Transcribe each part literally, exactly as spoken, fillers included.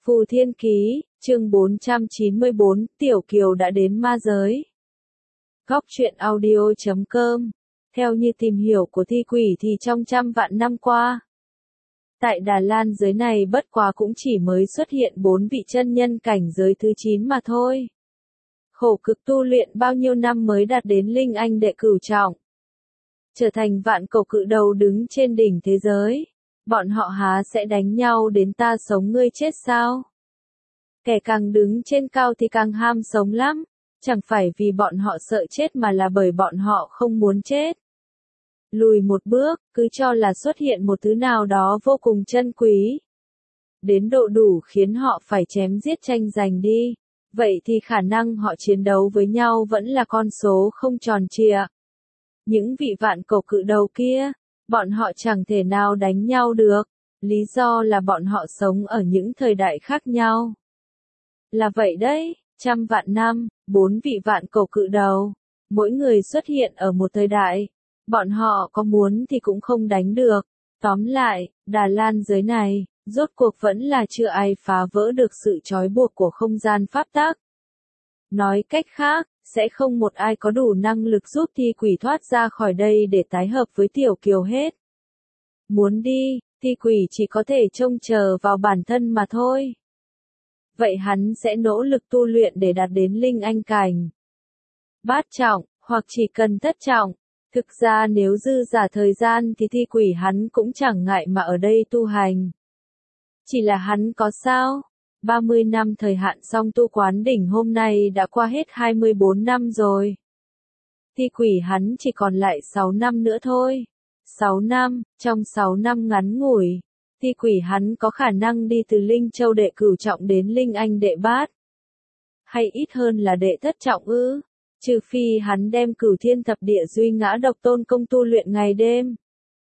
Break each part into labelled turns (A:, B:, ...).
A: Phù Thiên Ký, chương bốn trăm chín mươi bốn, Tiểu Kiều đã đến ma giới. Góc truyện audio chấm com. Theo như tìm hiểu của thi quỷ thì trong trăm vạn năm qua, tại Đà Lan giới này bất quá cũng chỉ mới xuất hiện bốn vị chân nhân cảnh giới thứ chín mà thôi. Khổ cực tu luyện bao nhiêu năm mới đạt đến linh anh đệ cửu trọng, trở thành vạn cầu cự đầu đứng trên đỉnh thế giới. Bọn họ há sẽ đánh nhau đến ta sống ngươi chết sao? Kẻ càng đứng trên cao thì càng ham sống lắm, chẳng phải vì bọn họ sợ chết mà là bởi bọn họ không muốn chết. Lùi một bước, cứ cho là xuất hiện một thứ nào đó vô cùng chân quý, đến độ đủ khiến họ phải chém giết tranh giành đi, vậy thì khả năng họ chiến đấu với nhau vẫn là con số không tròn trịa. Những vị vạn cầu cự đầu kia, bọn họ chẳng thể nào đánh nhau được, lý do là bọn họ sống ở những thời đại khác nhau. Là vậy đấy, trăm vạn năm, bốn vị vạn cầu cự đầu, mỗi người xuất hiện ở một thời đại, bọn họ có muốn thì cũng không đánh được. Tóm lại, Đà Lan giới này, rốt cuộc vẫn là chưa ai phá vỡ được sự trói buộc của không gian pháp tắc. Nói cách khác, sẽ không một ai có đủ năng lực giúp thi quỷ thoát ra khỏi đây để tái hợp với Tiểu Kiều hết. Muốn đi, thi quỷ chỉ có thể trông chờ vào bản thân mà thôi. Vậy hắn sẽ nỗ lực tu luyện để đạt đến linh anh cảnh bát trọng, hoặc chỉ cần thất trọng. Thực ra nếu dư giả thời gian thì thi quỷ hắn cũng chẳng ngại mà ở đây tu hành. Chỉ là hắn có sao? ba mươi năm thời hạn song tu quán đỉnh hôm nay đã qua hết hai mươi bốn năm rồi. Thi quỷ hắn chỉ còn lại sáu năm nữa thôi. sáu năm, trong sáu năm ngắn ngủi, thi quỷ hắn có khả năng đi từ Linh Châu đệ cửu trọng đến Linh Anh đệ bát. Hay ít hơn là đệ thất trọng ư? Trừ phi hắn đem Cửu Thiên Thập Địa Duy Ngã Độc Tôn công tu luyện ngày đêm.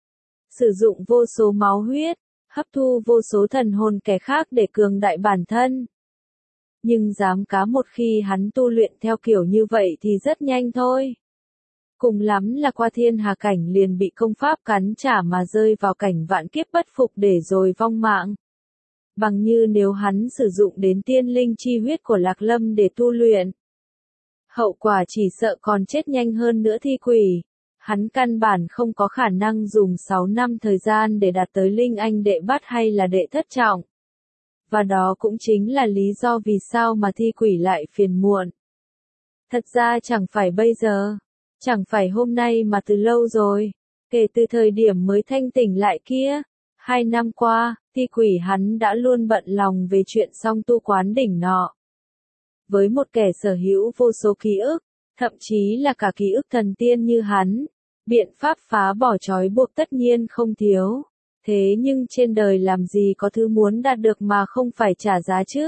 A: Sử dụng vô số máu huyết, hấp thu vô số thần hồn kẻ khác để cường đại bản thân. Nhưng dám cá một khi hắn tu luyện theo kiểu như vậy thì rất nhanh thôi. Cùng lắm là qua thiên hà cảnh liền bị công pháp cắn trả mà rơi vào cảnh vạn kiếp bất phục để rồi vong mạng. Bằng như nếu hắn sử dụng đến tiên linh chi huyết của Lạc Lâm để tu luyện, hậu quả chỉ sợ còn chết nhanh hơn nữa thi quỷ. Hắn căn bản không có khả năng dùng sáu năm thời gian để đạt tới linh anh đệ bát hay là đệ thất trọng. Và đó cũng chính là lý do vì sao mà thi quỷ lại phiền muộn. Thật ra chẳng phải bây giờ, chẳng phải hôm nay mà từ lâu rồi, kể từ thời điểm mới thanh tỉnh lại kia. Hai năm qua, thi quỷ hắn đã luôn bận lòng về chuyện song tu quán đỉnh nọ. Với một kẻ sở hữu vô số ký ức, thậm chí là cả ký ức thần tiên như hắn, biện pháp phá bỏ trói buộc tất nhiên không thiếu. Thế nhưng trên đời làm gì có thứ muốn đạt được mà không phải trả giá chứ?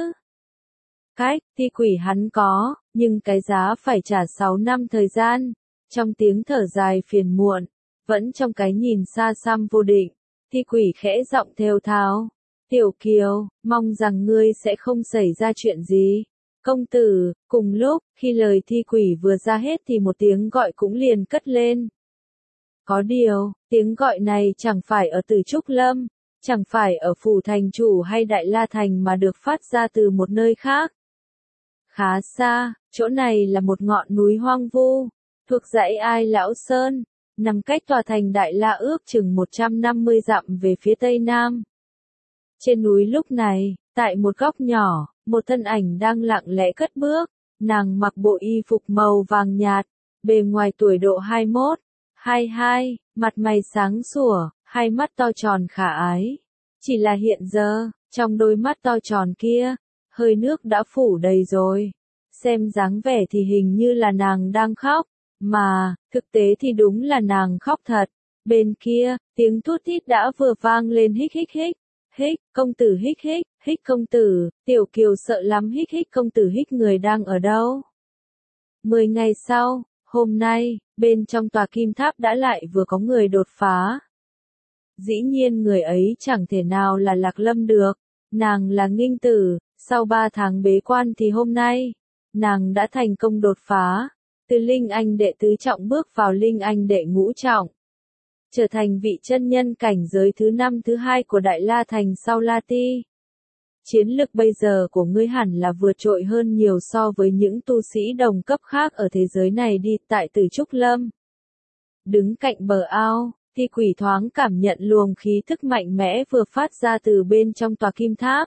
A: Cách, thi quỷ hắn có, nhưng cái giá phải trả sáu năm thời gian. Trong tiếng thở dài phiền muộn, vẫn trong cái nhìn xa xăm vô định, thi quỷ khẽ giọng thều thào. Tiểu Kiều, mong rằng ngươi sẽ không xảy ra chuyện gì. Công tử, cùng lúc, khi lời thi quỷ vừa ra hết thì một tiếng gọi cũng liền cất lên. Có điều, tiếng gọi này chẳng phải ở Tử Trúc Lâm, chẳng phải ở Phủ Thành Chủ hay Đại La Thành mà được phát ra từ một nơi khác. Khá xa, chỗ này là một ngọn núi hoang vu, thuộc dãy Ai Lão Sơn, nằm cách tòa thành Đại La ước chừng một trăm năm mươi dặm về phía tây nam. Trên núi lúc này, tại một góc nhỏ, một thân ảnh đang lặng lẽ cất bước, nàng mặc bộ y phục màu vàng nhạt, bề ngoài tuổi độ hai mươi mốt, hai mươi hai, mặt mày sáng sủa, hai mắt to tròn khả ái. Chỉ là hiện giờ, trong đôi mắt to tròn kia, hơi nước đã phủ đầy rồi. Xem dáng vẻ thì hình như là nàng đang khóc, mà, thực tế thì đúng là nàng khóc thật. Bên kia, tiếng thút thít đã vừa vang lên hích hích hích. Hích, công tử hích hích, hích công tử, Tiểu Kiều sợ lắm hích hích công tử hích người đang ở đâu. Mười ngày sau, hôm nay, bên trong tòa kim tháp đã lại vừa có người đột phá. Dĩ nhiên người ấy chẳng thể nào là Lạc Lâm được, nàng là Nghinh Tử, sau ba tháng bế quan thì hôm nay, nàng đã thành công đột phá, từ Linh Anh đệ tứ trọng bước vào Linh Anh đệ ngũ trọng. Trở thành vị chân nhân cảnh giới thứ năm thứ hai của Đại La Thành sau La Ti. Chiến lực bây giờ của ngươi hẳn là vượt trội hơn nhiều so với những tu sĩ đồng cấp khác ở thế giới này đi. Tại Từ Trúc Lâm, đứng cạnh bờ ao, Thi Quỷ thoáng cảm nhận luồng khí thức mạnh mẽ vừa phát ra từ bên trong tòa kim tháp.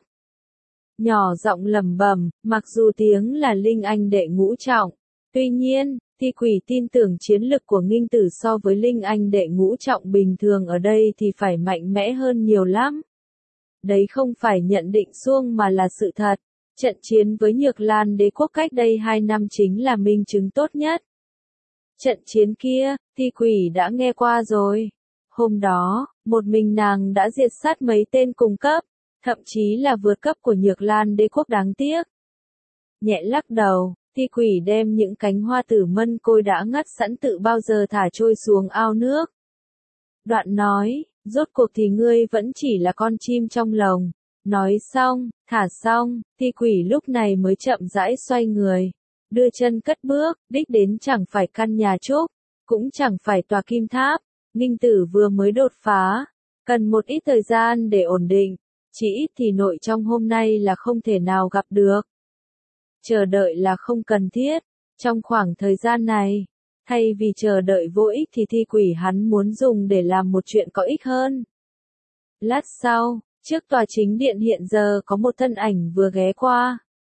A: Nhỏ giọng lẩm bẩm, mặc dù tiếng là Linh Anh đệ ngũ trọng, tuy nhiên, Thi Quỷ tin tưởng chiến lực của Nghinh Tử so với Linh Anh đệ ngũ trọng bình thường ở đây thì phải mạnh mẽ hơn nhiều lắm. Đấy không phải nhận định suông mà là sự thật. Trận chiến với Nhược Lan đế quốc cách đây hai năm chính là minh chứng tốt nhất. Trận chiến kia, Thi Quỷ đã nghe qua rồi. Hôm đó, một mình nàng đã diệt sát mấy tên cùng cấp, thậm chí là vượt cấp của Nhược Lan đế quốc đáng tiếc. Nhẹ lắc đầu, Thi Quỷ đem những cánh hoa tử mân côi đã ngắt sẵn tự bao giờ thả trôi xuống ao nước. Đoạn nói, rốt cuộc thì ngươi vẫn chỉ là con chim trong lồng. Nói xong, thả xong, Thi Quỷ lúc này mới chậm rãi xoay người, đưa chân cất bước, đích đến chẳng phải căn nhà trúc, cũng chẳng phải tòa kim tháp. Nghinh Tử vừa mới đột phá, cần một ít thời gian để ổn định, chỉ ít thì nội trong hôm nay là không thể nào gặp được. Chờ đợi là không cần thiết, trong khoảng thời gian này, thay vì chờ đợi vô ích thì Thi Quỷ hắn muốn dùng để làm một chuyện có ích hơn. Lát sau, trước tòa chính điện hiện giờ có một thân ảnh vừa ghé qua.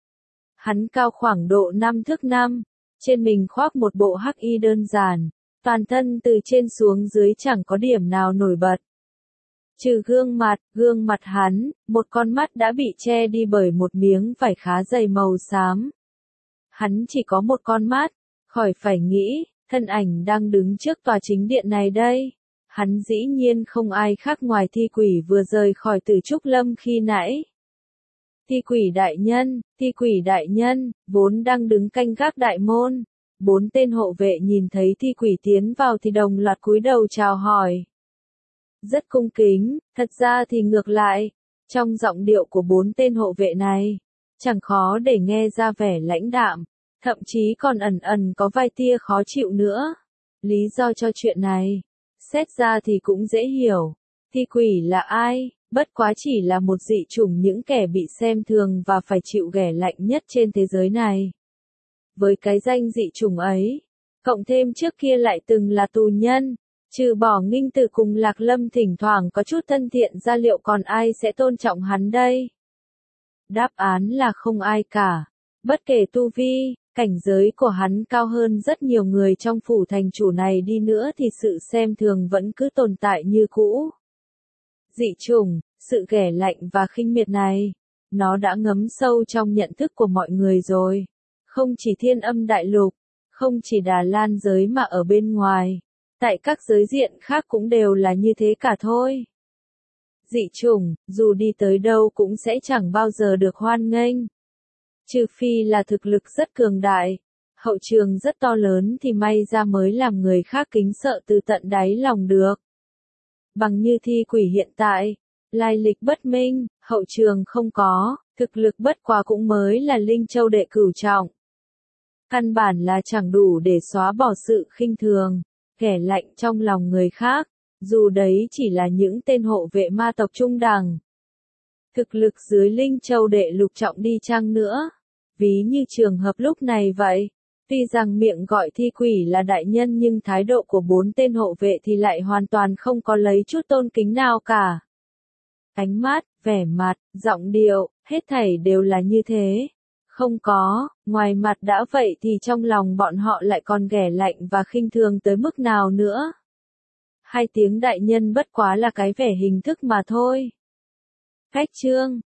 A: Hắn cao khoảng độ năm thước năm, trên mình khoác một bộ hắc y đơn giản, toàn thân từ trên xuống dưới chẳng có điểm nào nổi bật. Trừ gương mặt, gương mặt hắn, một con mắt đã bị che đi bởi một miếng vải khá dày màu xám. Hắn chỉ có một con mắt, khỏi phải nghĩ, thân ảnh đang đứng trước tòa chính điện này đây. Hắn dĩ nhiên không ai khác ngoài Thi Quỷ vừa rời khỏi Từ Trúc Lâm khi nãy. Thi Quỷ đại nhân, Thi Quỷ đại nhân, vốn đang đứng canh gác đại môn. Bốn tên hộ vệ nhìn thấy Thi Quỷ tiến vào thì đồng loạt cúi đầu chào hỏi. Rất cung kính, thật ra thì ngược lại, trong giọng điệu của bốn tên hộ vệ này, chẳng khó để nghe ra vẻ lãnh đạm, thậm chí còn ẩn ẩn có vài tia khó chịu nữa. Lý do cho chuyện này, xét ra thì cũng dễ hiểu. Thi Quỷ là ai? Bất quá chỉ là một dị chủng những kẻ bị xem thường và phải chịu ghẻ lạnh nhất trên thế giới này. Với cái danh dị chủng ấy, cộng thêm trước kia lại từng là tù nhân, trừ bỏ Nghinh Tử cùng Lạc Lâm thỉnh thoảng có chút thân thiện ra liệu còn ai sẽ tôn trọng hắn đây? Đáp án là không ai cả. Bất kể tu vi, cảnh giới của hắn cao hơn rất nhiều người trong phủ thành chủ này đi nữa thì sự xem thường vẫn cứ tồn tại như cũ. Dị chủng, sự ghẻ lạnh và khinh miệt này, nó đã ngấm sâu trong nhận thức của mọi người rồi. Không chỉ Thiên Âm Đại Lục, không chỉ Đà Lan giới mà ở bên ngoài, tại các giới diện khác cũng đều là như thế cả thôi. Dị chủng, dù đi tới đâu cũng sẽ chẳng bao giờ được hoan nghênh. Trừ phi là thực lực rất cường đại, hậu trường rất to lớn thì may ra mới làm người khác kính sợ từ tận đáy lòng được. Bằng như Thi Quỷ hiện tại, lai lịch bất minh, hậu trường không có, thực lực bất quá cũng mới là Linh Châu đệ cửu trọng. Căn bản là chẳng đủ để xóa bỏ sự khinh thường, ghẻ lạnh trong lòng người khác, dù đấy chỉ là những tên hộ vệ ma tộc trung đẳng. Thực lực dưới Linh Châu đệ lục trọng đi chăng nữa, ví như trường hợp lúc này vậy, tuy rằng miệng gọi Thi Quỷ là đại nhân nhưng thái độ của bốn tên hộ vệ thì lại hoàn toàn không có lấy chút tôn kính nào cả. Ánh mắt, vẻ mặt, giọng điệu, hết thảy đều là như thế. Không có, ngoài mặt đã vậy thì trong lòng bọn họ lại còn ghẻ lạnh và khinh thường tới mức nào nữa. Hai tiếng đại nhân bất quá là cái vẻ hình thức mà thôi. Cách chương